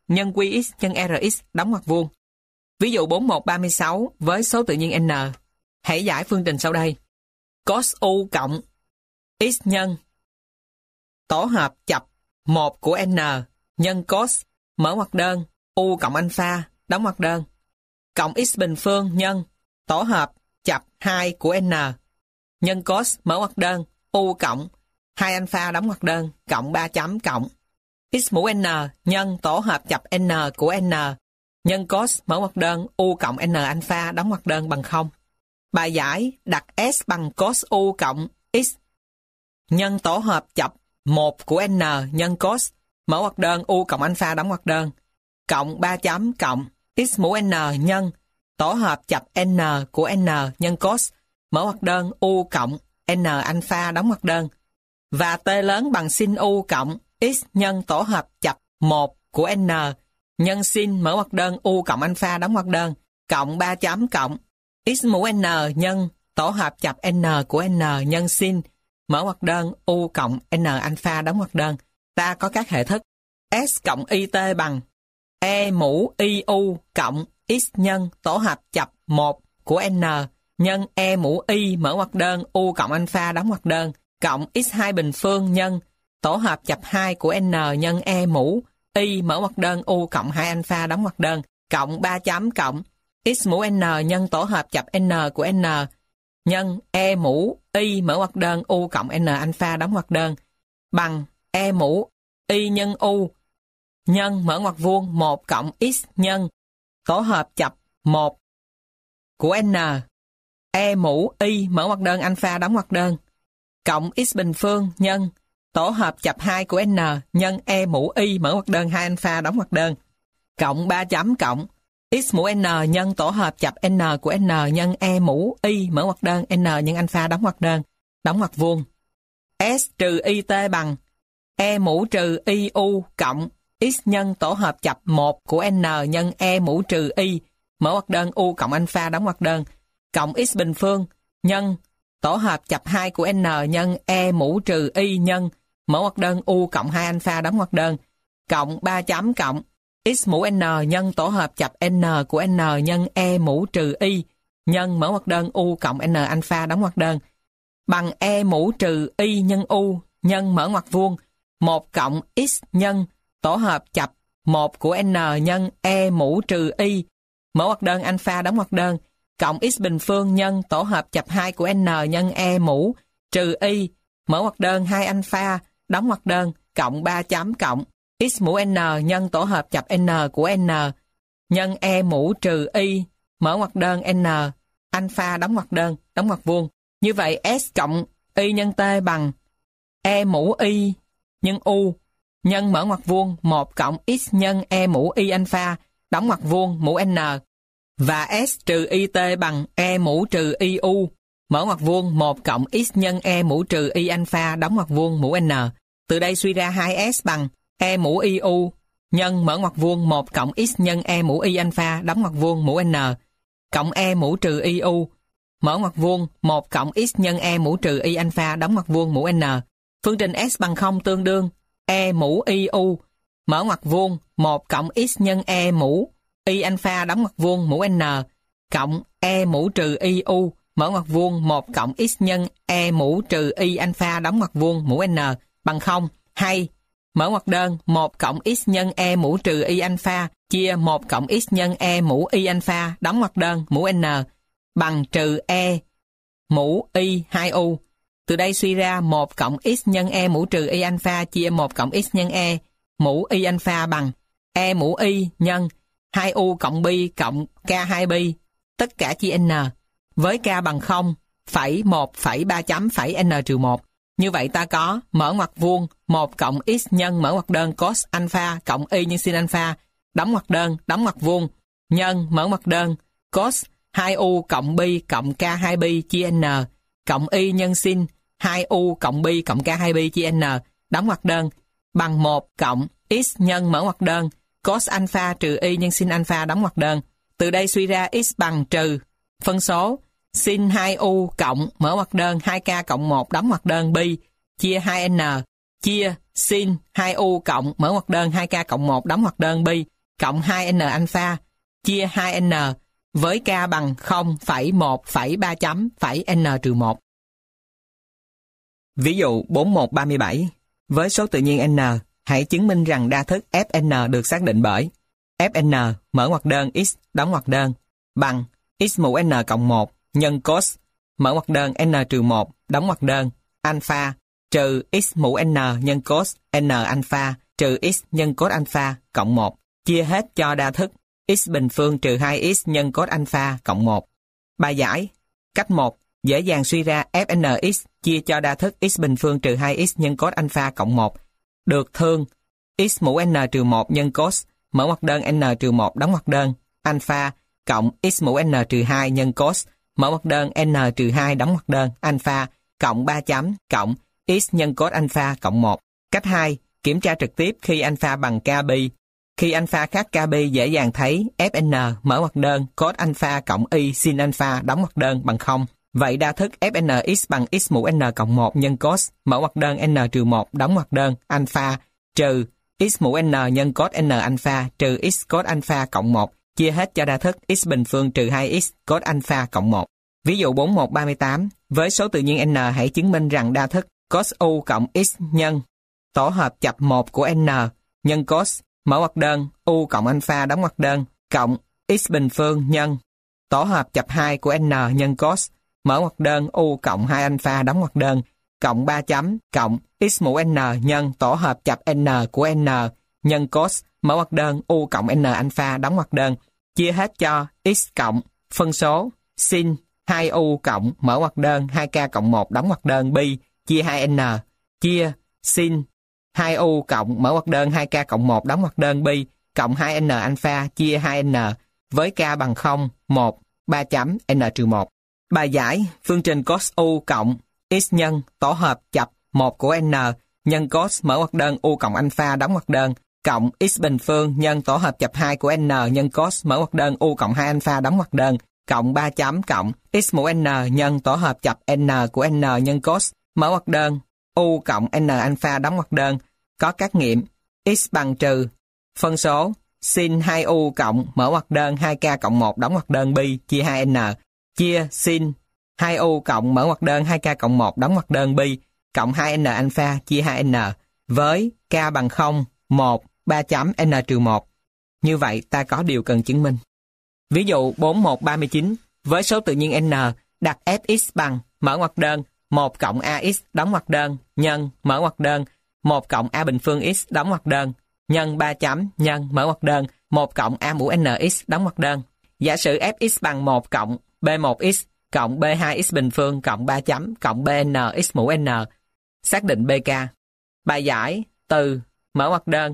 nhân QX nhân RX đóng ngoặc vuông. Ví dụ 4136 với số tự nhiên n. Hãy giải phương trình sau đây. Cos U cộng x nhân tổ hợp chập 1 của n nhân cos mở ngoặc đơn U cộng alpha đóng ngoặc đơn cộng x bình phương nhân tổ hợp chập 2 của n nhân cos mở ngoặc đơn U cộng 2 alpha đóng ngoặc đơn cộng 3 chấm cộng x mũ n nhân tổ hợp chập n của n nhân cos mở ngoặc đơn U cộng n alpha đóng ngoặc đơn bằng 0. Bài giải đặt S bằng cos U cộng x nhân tổ hợp chập 1 của n nhân cos mở ngoặc đơn U cộng alpha đóng ngoặc đơn cộng 3 chấm cộng x mũ n nhân tổ hợp chập n của n nhân cos mở ngoặc đơn U cộng n alpha đóng ngoặc đơn và t lớn bằng sin U cộng x nhân tổ hợp chập 1 của n nhân sin mở ngoặc đơn U cộng alpha đóng ngoặc đơn cộng 3 chấm cộng x mũ n nhân tổ hợp chập n của n nhân sin mở ngoặc đơn U cộng n alpha đóng ngoặc đơn. Ta có các hệ thức S cộng IT bằng E mũ IU cộng x nhân tổ hợp chập 1 của n nhân E mũ Y mở ngoặc đơn U cộng alpha đóng ngoặc đơn cộng x2 bình phương nhân tổ hợp chập 2 của n nhân E mũ Y mở ngoặc đơn U cộng 2 alpha đóng ngoặc đơn cộng 3 chấm cộng x mũ n nhân tổ hợp chập n của n nhân E mũ Y mở ngoặc đơn U cộng n alpha đóng ngoặc đơn bằng E mũ Y nhân U nhân mở ngoặc vuông 1 cộng x nhân tổ hợp chập 1 của n E mũ Y mở ngoặc đơn alpha đóng ngoặc đơn cộng x bình phương nhân tổ hợp chập 2 của n nhân E mũ Y mở ngoặc đơn 2 alpha đóng ngoặc đơn cộng 3 chấm cộng x mũ n nhân tổ hợp chập n của n nhân E mũ Y mở ngoặc đơn n nhân alpha đóng ngoặc vuông. S trừ IT bằng E mũ trừ IU cộng x nhân tổ hợp chập 1 của n nhân E mũ trừ Y mở ngoặc đơn U cộng alpha đóng ngoặc đơn cộng x bình phương nhân tổ hợp chập 2 của n nhân E mũ trừ Y nhân mở ngoặc đơn U cộng 2 alpha đóng ngoặc đơn cộng 3 chấm cộng x mũ n nhân tổ hợp chập n của n nhân E mũ trừ Y nhân mở ngoặc đơn U cộng n alpha đóng ngoặc đơn bằng E mũ trừ Y nhân U nhân mở ngoặc vuông 1 cộng x nhân tổ hợp chập 1 của n nhân E mũ trừ Y mở ngoặc đơn alpha đóng ngoặc đơn cộng x bình phương nhân tổ hợp chập 2 của n nhân E mũ trừ Y mở ngoặc đơn 2 alpha đóng ngoặc đơn cộng 3 chấm cộng x mũ n nhân tổ hợp chập n của n nhân E mũ trừ Y mở ngoặc đơn n alpha đóng ngoặc vuông. Như vậy S cộng Y nhân T bằng E mũ Y nhân U nhân mở ngoặc vuông 1 cộng x nhân E mũ Y alpha đóng ngoặc vuông mũ n và S trừ IT bằng E mũ trừ IU mở ngoặc vuông 1 cộng x nhân E mũ trừ Y alpha đóng ngoặc vuông mũ n. Từ đây suy ra 2S bằng E mũ IU nhân mở ngoặc vuông 1 cộng x nhân E mũ Y alpha đóng ngoặc vuông mũ n cộng E mũ trừ IU mở ngoặc vuông 1 cộng x nhân E mũ trừ Y alpha đóng ngoặc vuông mũ n. Phương trình S bằng 0 tương đương E mũ IU mở ngoặc vuông 1 cộng x nhân E mũ Y alpha đóng ngoặc vuông mũ n cộng E mũ trừ IU mở ngoặc vuông 1 cộng x nhân E mũ trừ Y alpha đóng ngoặc vuông mũ n bằng 0 hay mở ngoặc đơn 1 cộng x nhân E mũ trừ Y alpha chia 1 cộng x nhân E mũ Y alpha đóng ngoặc đơn mũ n bằng trừ E mũ Y 2U. Từ đây suy ra 1 cộng x nhân E mũ trừ Y alpha chia 1 cộng x nhân E mũ Y alpha bằng E mũ Y nhân 2U cộng bi cộng K2bi tất cả chia n với K bằng 0 phẩy 1 phẩy 3 chấm phẩy n trừ 1. Như vậy ta có mở ngoặc vuông 1 cộng x nhân mở ngoặc đơn cos alpha cộng Y nhân sin alpha đóng ngoặc vuông nhân mở ngoặc đơn cos 2U cộng bi cộng K2bi chia n cộng Y nhân sin 2U cộng bi cộng K2bi chia n đóng ngoặc đơn bằng 1 cộng x nhân mở ngoặc đơn cos alpha trừ Y nhân sin alpha đóng ngoặc đơn. Từ đây suy ra x bằng trừ phân số sin 2U cộng mở ngoặc đơn 2K cộng 1 đóng ngoặc đơn bi chia 2n chia sin 2U cộng mở ngoặc đơn 2K cộng 1 đóng ngoặc đơn bi cộng 2n alpha chia 2n với k bằng 0,1,3 chấm phẩy n trừ 1. Ví dụ 4137. Với số tự nhiên n, hãy chứng minh rằng đa thức Fn được xác định bởi Fn mở ngoặc đơn x đóng ngoặc đơn bằng x mũ n cộng 1 nhân cos mở ngoặc đơn n trừ 1 đóng ngoặc đơn alpha trừ x mũ n nhân cos n alpha trừ x nhân cos alpha cộng 1 chia hết cho đa thức x bình phương trừ 2x nhân cos alpha cộng 1. Bài giải. Cách 1. Dễ dàng suy ra Fnx chia cho đa thức x bình phương trừ 2x nhân cos alpha cộng 1 được thương x mũ n trừ 1 nhân cos mở ngoặc đơn n trừ 1 đóng ngoặc đơn alpha cộng x mũ n trừ 2 nhân cos mở ngoặc đơn n trừ 2 đóng ngoặc đơn alpha cộng 3 chấm cộng x nhân cos alpha cộng 1. Cách 2. Kiểm tra trực tiếp khi alpha bằng kb. Khi alpha khác kb dễ dàng thấy Fn mở ngoặc đơn cos alpha cộng y sin alpha đóng ngoặc đơn bằng 0. Vậy đa thức Fnx bằng x mũ n cộng 1 nhân cos mở ngoặc đơn n trừ 1 đóng ngoặc đơn alpha trừ x mũ n nhân cos n alpha trừ x cos alpha cộng 1 chia hết cho đa thức x bình phương trừ 2x cos alpha cộng 1. Ví dụ 4138. Với số tự nhiên n, hãy chứng minh rằng đa thức cos u cộng x nhân tổ hợp chập 1 của n nhân cos mở ngoặc đơn u cộng alpha đóng ngoặc đơn cộng x bình phương nhân tổ hợp chập 2 của n nhân cos mở ngoặc đơn u cộng 2 alpha đóng ngoặc đơn cộng 3 chấm cộng x mũ n nhân tổ hợp chập n của n nhân cos mở ngoặc đơn u cộng n alpha đóng ngoặc đơn chia hết cho x cộng phân số sin 2u cộng mở ngoặc đơn 2k cộng 1 đóng ngoặc đơn pi chia 2n chia sin 2u cộng mở ngoặc đơn 2k cộng 1 đóng ngoặc đơn pi cộng 2n alpha chia 2n với k bằng 0, 1, 3 chấm n trừ 1. Bài giải. Phương trình cos u cộng x nhân tổ hợp chập 1 của n nhân cos mở ngoặc đơn u cộng alpha đóng ngoặc đơn cộng x bình phương nhân tổ hợp chập 2 của n nhân cos mở ngoặc đơn u cộng 2 alpha đóng ngoặc đơn cộng 3 chấm cộng x mũ n nhân tổ hợp chập n của n nhân cos mở ngoặc đơn u cộng n alpha đóng ngoặc đơn có các nghiệm x bằng trừ phân số sin 2u cộng mở ngoặc đơn 2k cộng 1 đóng ngoặc đơn pi chia 2n chia sin 2u cộng mở ngoặc đơn 2k cộng 1 đóng ngoặc đơn pi cộng 2n alpha chia 2n với k bằng 0, 1, 3 chấm n trừ 1. Như vậy ta có điều cần chứng minh. Ví dụ 4139. Với số tự nhiên n, đặt fx bằng mở ngoặc đơn 1 cộng ax đóng ngoặc đơn nhân mở ngoặc đơn 1 cộng a bình phương x đóng ngoặc đơn nhân 3 chấm nhân mở ngoặc đơn 1 cộng a mũ nx đóng ngoặc đơn. Giả sử fx bằng 1 cộng b1x cộng b2x bình phương cộng 3 chấm cộng bn x mũ n. Xác định bk. Bài giải. Từ mở ngoặc đơn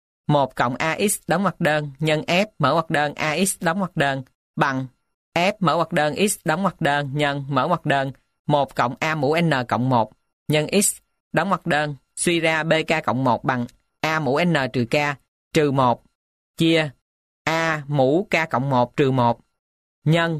1 cộng ax đóng ngoặc đơn nhân f mở ngoặc đơn ax đóng ngoặc đơn bằng f mở ngoặc đơn x đóng ngoặc đơn nhân mở ngoặc đơn 1 cộng a mũ n cộng 1 nhân x đóng ngoặc đơn suy ra bk cộng 1 bằng a mũ n trừ k trừ 1 chia a mũ k cộng 1 trừ 1 nhân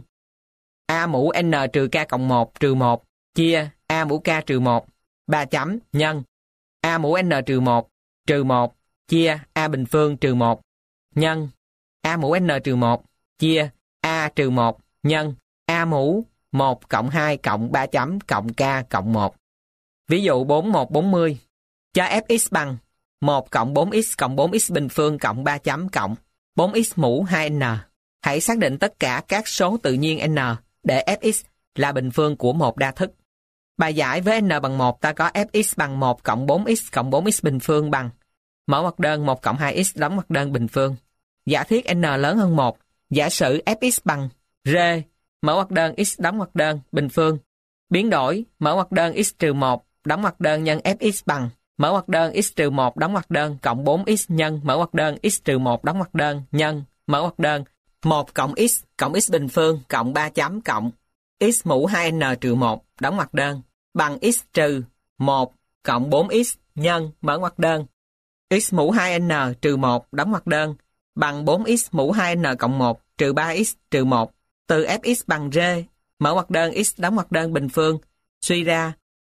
a mũ n trừ k cộng 1 trừ 1 chia a mũ k trừ 1 3 chấm nhân a mũ n trừ 1 trừ 1 chia a bình phương trừ 1 nhân a mũ n trừ 1 chia a trừ 1 nhân a mũ 1 cộng 2 cộng 3 chấm cộng k cộng 1. Ví dụ 4140. Cho fx bằng 1 cộng 4x cộng 4x bình phương cộng 3 chấm cộng 4x mũ 2n. Hãy xác định tất cả các số tự nhiên n để fx là bình phương của một đa thức. Bài giải. Với n bằng 1 ta có fx bằng 1 cộng 4x cộng 4x bình phương bằng mở ngoặc đơn 1 cộng 2x đóng ngoặc đơn bình phương. Giả thiết n lớn hơn 1, giả sử fx bằng r mở ngoặc đơn x đóng ngoặc đơn bình phương. Biến đổi mở ngoặc đơn x trừ 1 đóng ngoặc đơn nhân fx bằng mở ngoặc đơn x trừ 1 đóng ngoặc đơn cộng 4x nhân mở ngoặc đơn x trừ 1 đóng ngoặc đơn nhân mở ngoặc đơn 1 cộng x bình phương cộng 3 chấm cộng x mũ 2n trừ 1 đóng ngoặc đơn bằng x trừ 1 cộng 4x nhân mở ngoặc đơn x mũ 2n trừ 1 đóng ngoặc đơn bằng 4x mũ 2n cộng 1 trừ 3x trừ 1. Từ fx bằng r mở ngoặc đơn x đóng ngoặc đơn bình phương suy ra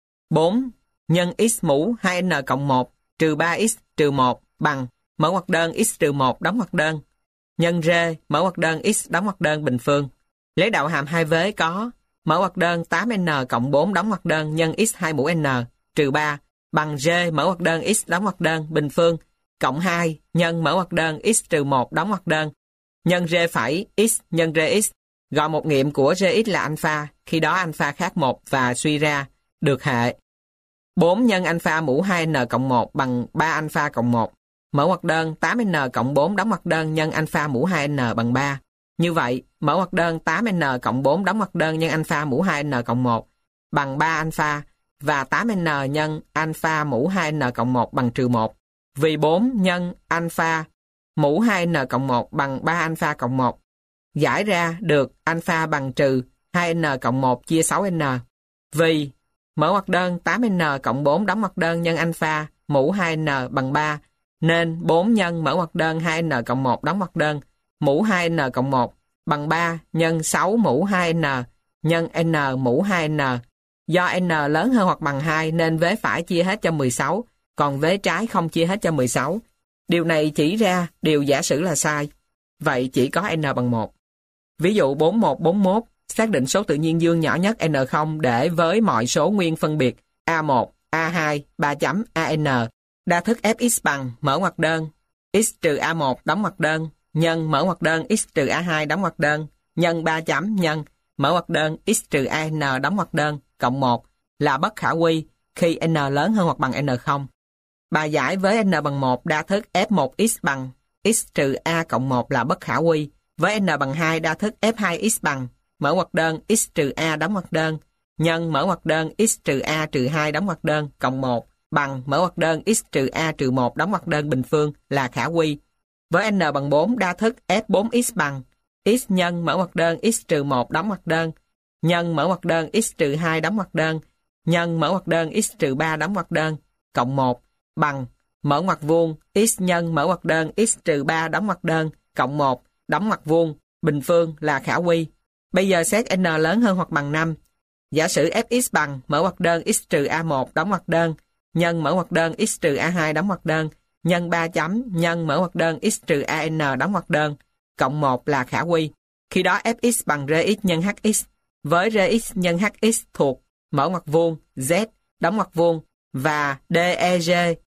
4 nhân x mũ 2n cộng 1 trừ 3x trừ 1 bằng mở ngoặc đơn x trừ 1 đóng ngoặc đơn nhân r mở ngoặc đơn x đóng ngoặc đơn bình phương. Lấy đạo hàm hai vế có mở ngoặc đơn 8n cộng 4 đóng ngoặc đơn nhân x 2 mũ n trừ 3 bằng r mở ngoặc đơn x đóng ngoặc đơn bình phương cộng 2 nhân mở ngoặc đơn x trừ 1 đóng ngoặc đơn nhân r phẩy x nhân rx. Gọi một nghiệm của rx là alpha, khi đó alpha khác 1 và suy ra được hệ 4 nhân alpha mũ 2n cộng 1 bằng 3 alpha cộng 1. Mở ngoặc đơn 8n cộng 4 đóng ngoặc đơn nhân alpha mũ 2n bằng 3. Như vậy, mở ngoặc đơn 8n cộng 4 đóng ngoặc đơn nhân alpha mũ 2n cộng 1 bằng 3 alpha và 8n nhân alpha mũ 2n cộng 1 bằng trừ 1. Vì 4 nhân alpha mũ 2n cộng 1 bằng 3 alpha cộng 1. Giải ra được alpha bằng trừ 2n cộng 1 chia 6n. Vì mở ngoặc đơn 8n cộng 4 đóng ngoặc đơn nhân alpha mũ 2n bằng 3 nên 4 nhân mở ngoặc đơn 2n cộng 1 đóng ngoặc đơn mũ 2n cộng 1 bằng 3 nhân 6 mũ 2n nhân n mũ 2n. Do n lớn hơn hoặc bằng 2 nên vế phải chia hết cho 16, còn vế trái không chia hết cho 16. Điều này chỉ ra điều giả sử là sai. Vậy chỉ có n bằng 1. Ví dụ 4141, xác định số tự nhiên dương nhỏ nhất n0 để với mọi số nguyên phân biệt A1, A2, 3 chấm, AN. Đa thức fx bằng mở ngoặc đơn x trừ A1 đóng ngoặc đơn nhân mở ngoặc đơn x trừ A2 đóng ngoặc đơn nhân 3 chấm nhân mở ngoặc đơn x trừ AN đóng ngoặc đơn cộng 1 là bất khả quy khi n lớn hơn hoặc bằng n0. Bài giải với n bằng 1 đa thức f1x bằng x trừ A cộng 1 là bất khả quy. Với n bằng 2 đa thức f2x bằng mở ngoặc đơn x trừ A đóng ngoặc đơn nhân mở ngoặc đơn x trừ A trừ 2 đóng ngoặc đơn cộng 1 bằng mở ngoặc đơn x trừ A trừ 1 đóng ngoặc đơn bình phương là khả quy. Với n bằng 4 đa thức f4x bằng x nhân mở ngoặc đơn x trừ 1 đóng ngoặc đơn nhân mở ngoặc đơn x trừ 2 đóng ngoặc đơn nhân mở ngoặc đơn x trừ 3 đóng ngoặc đơn cộng 1 bằng mở ngoặc vuông x nhân mở ngoặc đơn x trừ 3 đóng ngoặc đơn cộng 1 đóng ngoặc vuông bình phương là khả quy. Bây giờ xét n lớn hơn hoặc bằng 5. Giả sử fx bằng mở ngoặc đơn x trừ A1 đóng ngoặc đơn nhân mở ngoặc đơn x trừ A2 đóng ngoặc đơn nhân 3 chấm nhân mở ngoặc đơn x trừ AN đóng ngoặc đơn cộng 1 là khả quy. Khi đó fx bằng rx nhân hx với rx nhân hx thuộc mở ngoặc vuông z đóng ngoặc vuông và deg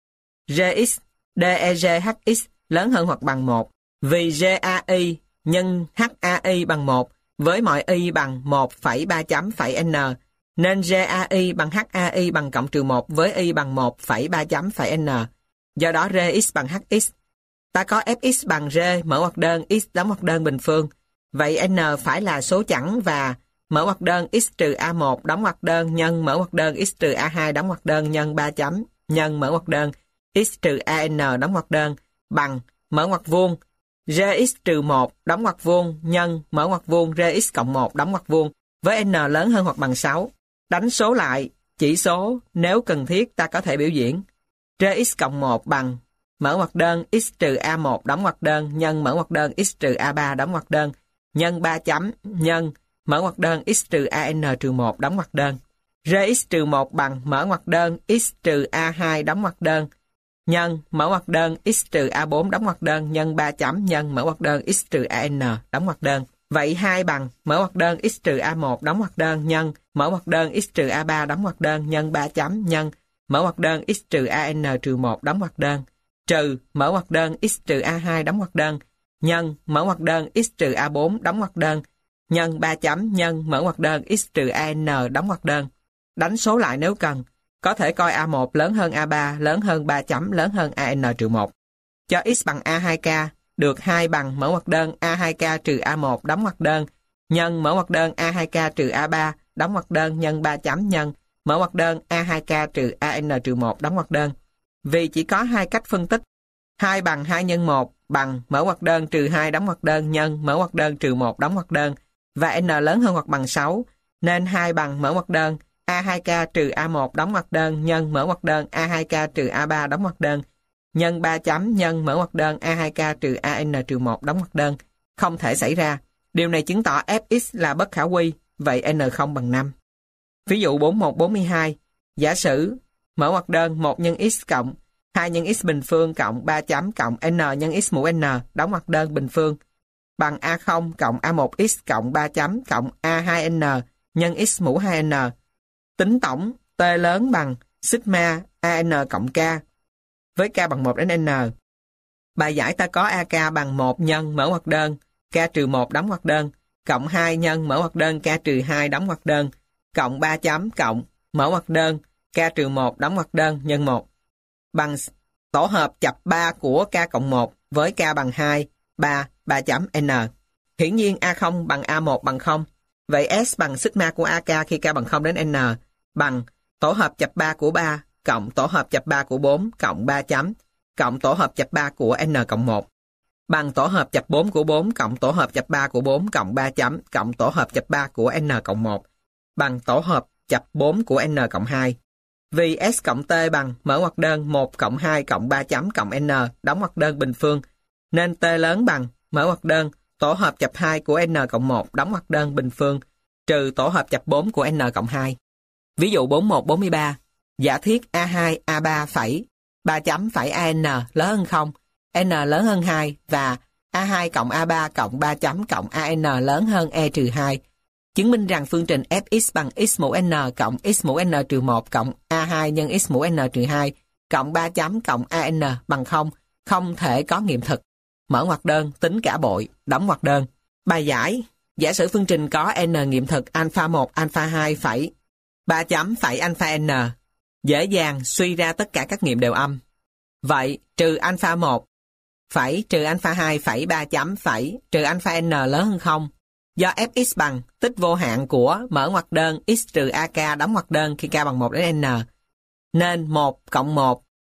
rx deg hx lớn hơn hoặc bằng 1. Vì gai nhân hai bằng 1 với mọi y bằng 1,3 chấm phẩy n nên gai bằng hai bằng cộng trừ 1 với y bằng 1,3 chấm phẩy n. Do đó rx bằng hx. Ta có fx bằng r mở ngoặc đơn x đóng ngoặc đơn bình phương. Vậy n phải là số chẵn và mở ngoặc đơn x trừ A1 đóng ngoặc đơn nhân mở ngoặc đơn x trừ A2 đóng ngoặc đơn nhân 3 chấm nhân mở ngoặc đơn x trừ AN đóng ngoặc đơn bằng mở ngoặc vuông rx trừ 1 đóng ngoặc vuông nhân mở ngoặc vuông rx cộng 1 đóng ngoặc vuông với n lớn hơn hoặc bằng 6. Đánh số lại chỉ số nếu cần thiết ta có thể biểu diễn rx cộng 1 bằng mở ngoặc đơn x trừ A1 đóng ngoặc đơn nhân mở ngoặc đơn x trừ A3 đóng ngoặc đơn nhân 3 chấm nhân mở ngoặc đơn x trừ AN trừ 1 đóng ngoặc đơn. Rx trừ 1 bằng mở ngoặc đơn x trừ A2 đóng ngoặc đơn nhân mở ngoặc đơn x trừ A4 đóng ngoặc đơn nhân 3 chấm nhân mở ngoặc đơn x trừ AN đóng ngoặc đơn. Vậy 2 bằng mở ngoặc đơn x trừ A1 đóng ngoặc đơn nhân mở ngoặc đơn x trừ A3 đóng ngoặc đơn nhân 3 chấm nhân mở ngoặc đơn x trừ AN trừ 1 đóng ngoặc đơn trừ mở ngoặc đơn x trừ A2 đóng ngoặc đơn nhân mở ngoặc đơn x trừ A4 đóng ngoặc đơn nhân 3 chấm nhân mở ngoặc đơn x trừ AN đóng ngoặc đơn. Đánh số lại nếu cần. Có thể coi A1 lớn hơn A3 lớn hơn 3 chấm lớn hơn AN trừ 1. Cho x bằng A2k được 2 bằng mở ngoặc đơn A2k trừ A1 đóng ngoặc đơn nhân mở ngoặc đơn A2k trừ A3 đóng ngoặc đơn nhân 3 chấm nhân mở ngoặc đơn A2k trừ AN trừ 1 đóng ngoặc đơn. Vì chỉ có hai cách phân tích 2 bằng 2 nhân 1 bằng mở ngoặc đơn trừ 2 đóng ngoặc đơn nhân mở ngoặc đơn trừ 1 đóng ngoặc đơn và n lớn hơn hoặc bằng 6 nên 2 bằng mở ngoặc đơn A2k trừ A1 đóng ngoặc đơn nhân mở ngoặc đơn A2k trừ A3 đóng ngoặc đơn nhân 3 chấm nhân mở ngoặc đơn A2k trừ AN trừ 1 đóng ngoặc đơn không thể xảy ra. Điều này chứng tỏ fx là bất khả quy, vậy n0 bằng 5. Ví dụ 4142, giả sử mở ngoặc đơn 1 nhân x cộng 2 nhân x bình phương cộng 3 chấm cộng n nhân x mũ n đóng ngoặc đơn bình phương bằng A0 cộng A1x cộng 3 chấm cộng A2n nhân x mũ 2n. Tính tổng T lớn bằng sigma AN cộng K với K bằng 1 đến N. Bài giải ta có AK bằng 1 nhân mở ngoặc đơn K trừ 1 đóng ngoặc đơn cộng 2 nhân mở ngoặc đơn K trừ 2 đóng ngoặc đơn cộng 3 chấm cộng mở ngoặc đơn K trừ 1 đóng ngoặc đơn nhân 1 bằng tổ hợp chập 3 của K cộng 1 với K bằng 2, 3 chấm N. Hiển nhiên A0 bằng A1 bằng 0. Vậy S bằng sigma của AK khi K bằng 0 đến N bằng tổ hợp chập 3 của 3 cộng tổ hợp chập 3 của 4 cộng 3 chấm cộng tổ hợp chập 3 của N cộng 1 bằng tổ hợp chập 4 của 4 cộng tổ hợp chập 3 của 4 cộng 3 chấm cộng tổ hợp chập 3 của N cộng 1 bằng tổ hợp chập 4 của N cộng 2. Vì S cộng T bằng mở ngoặc đơn 1 cộng 2 cộng 3 chấm cộng N đóng ngoặc đơn bình phương, nên T lớn bằng mở ngoặc đơn tổ hợp chập 2 của N cộng 1 đóng ngoặc đơn bình phương trừ tổ hợp chập 4 của N cộng 2. Ví dụ 4143. Giả thiết A2, A3 phẩy 3 chấm phẩy AN lớn hơn 0, N lớn hơn 2 và A2 cộng A3 cộng 3 chấm cộng AN lớn hơn E trừ 2. Chứng minh rằng phương trình Fx bằng x mũ N cộng x mũ N trừ 1 cộng A2 nhân x mũ N trừ 2 cộng 3 chấm cộng AN bằng 0, không thể có nghiệm thực. Mở ngoặc đơn, tính cả bội, đóng ngoặc đơn. Bài giải, giả sử phương trình có N nghiệm thực alpha 1, alpha 2 phẩy 3 chấm phẩy alpha N, dễ dàng suy ra tất cả các nghiệm đều âm. Vậy, trừ alpha 1 phẩy trừ alpha 2 phẩy 3 chấm phẩy trừ alpha N lớn hơn 0. Do Fx bằng tích vô hạn của mở ngoặc đơn x trừ AK đóng ngoặc đơn khi K bằng 1 đến N, nên 1 cộng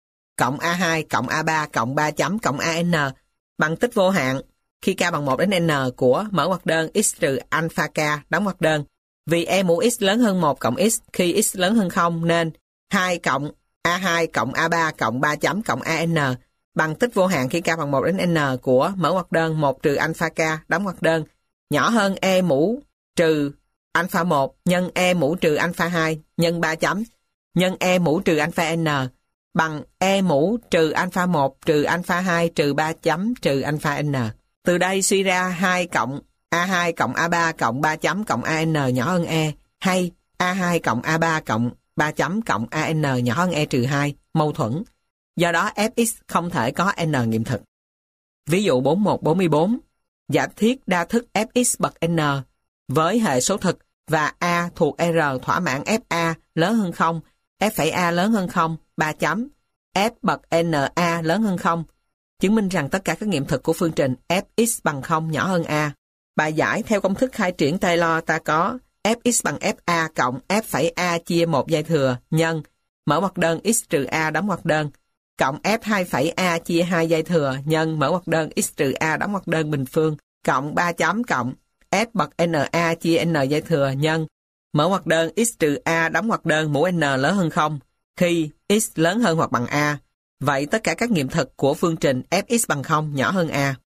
A2 cộng A3 cộng 3 chấm cộng AN bằng tích vô hạn khi K bằng 1 đến N của mở ngoặc đơn x trừ alpha K đóng ngoặc đơn. Vì E mũ x lớn hơn 1 cộng x khi x lớn hơn 0 nên 2 cộng A2 cộng A3 cộng 3 chấm cộng AN bằng tích vô hạn khi K bằng 1 đến N của mở ngoặc đơn 1 trừ alpha K đóng ngoặc đơn nhỏ hơn E mũ trừ alpha 1 nhân E mũ trừ alpha 2 nhân 3 chấm nhân E mũ trừ alpha N bằng E mũ trừ alpha 1 trừ alpha 2 trừ 3 chấm trừ alpha N. Từ đây suy ra 2 cộng A2 cộng A3 cộng 3 chấm cộng AN nhỏ hơn E hay A2 cộng A3 cộng 3 chấm cộng AN nhỏ hơn E trừ 2 mâu thuẫn. Do đó Fx không thể có N nghiệm thực. Ví dụ 4144. Giả thiết đa thức Fx bậc N với hệ số thực và A thuộc R thỏa mãn FA lớn hơn 0, F'A lớn hơn 0, 3 chấm, F bậc NA lớn hơn 0. Chứng minh rằng tất cả các nghiệm thực của phương trình Fx bằng 0 nhỏ hơn A. Bài giải theo công thức khai triển Taylor ta có Fx bằng FA cộng F'A chia 1 dây thừa nhân mở ngoặc đơn x trừ A đóng ngoặc đơn cộng F2'A chia 2 dây thừa nhân mở ngoặc đơn x trừ A đóng ngoặc đơn bình phương cộng 3 chấm cộng F bậc NA chia N dây thừa nhân mở ngoặc đơn x trừ A đóng ngoặc đơn mũ N lớn hơn 0 khi x lớn hơn hoặc bằng A. Vậy tất cả các nghiệm thực của phương trình Fx bằng 0 nhỏ hơn A.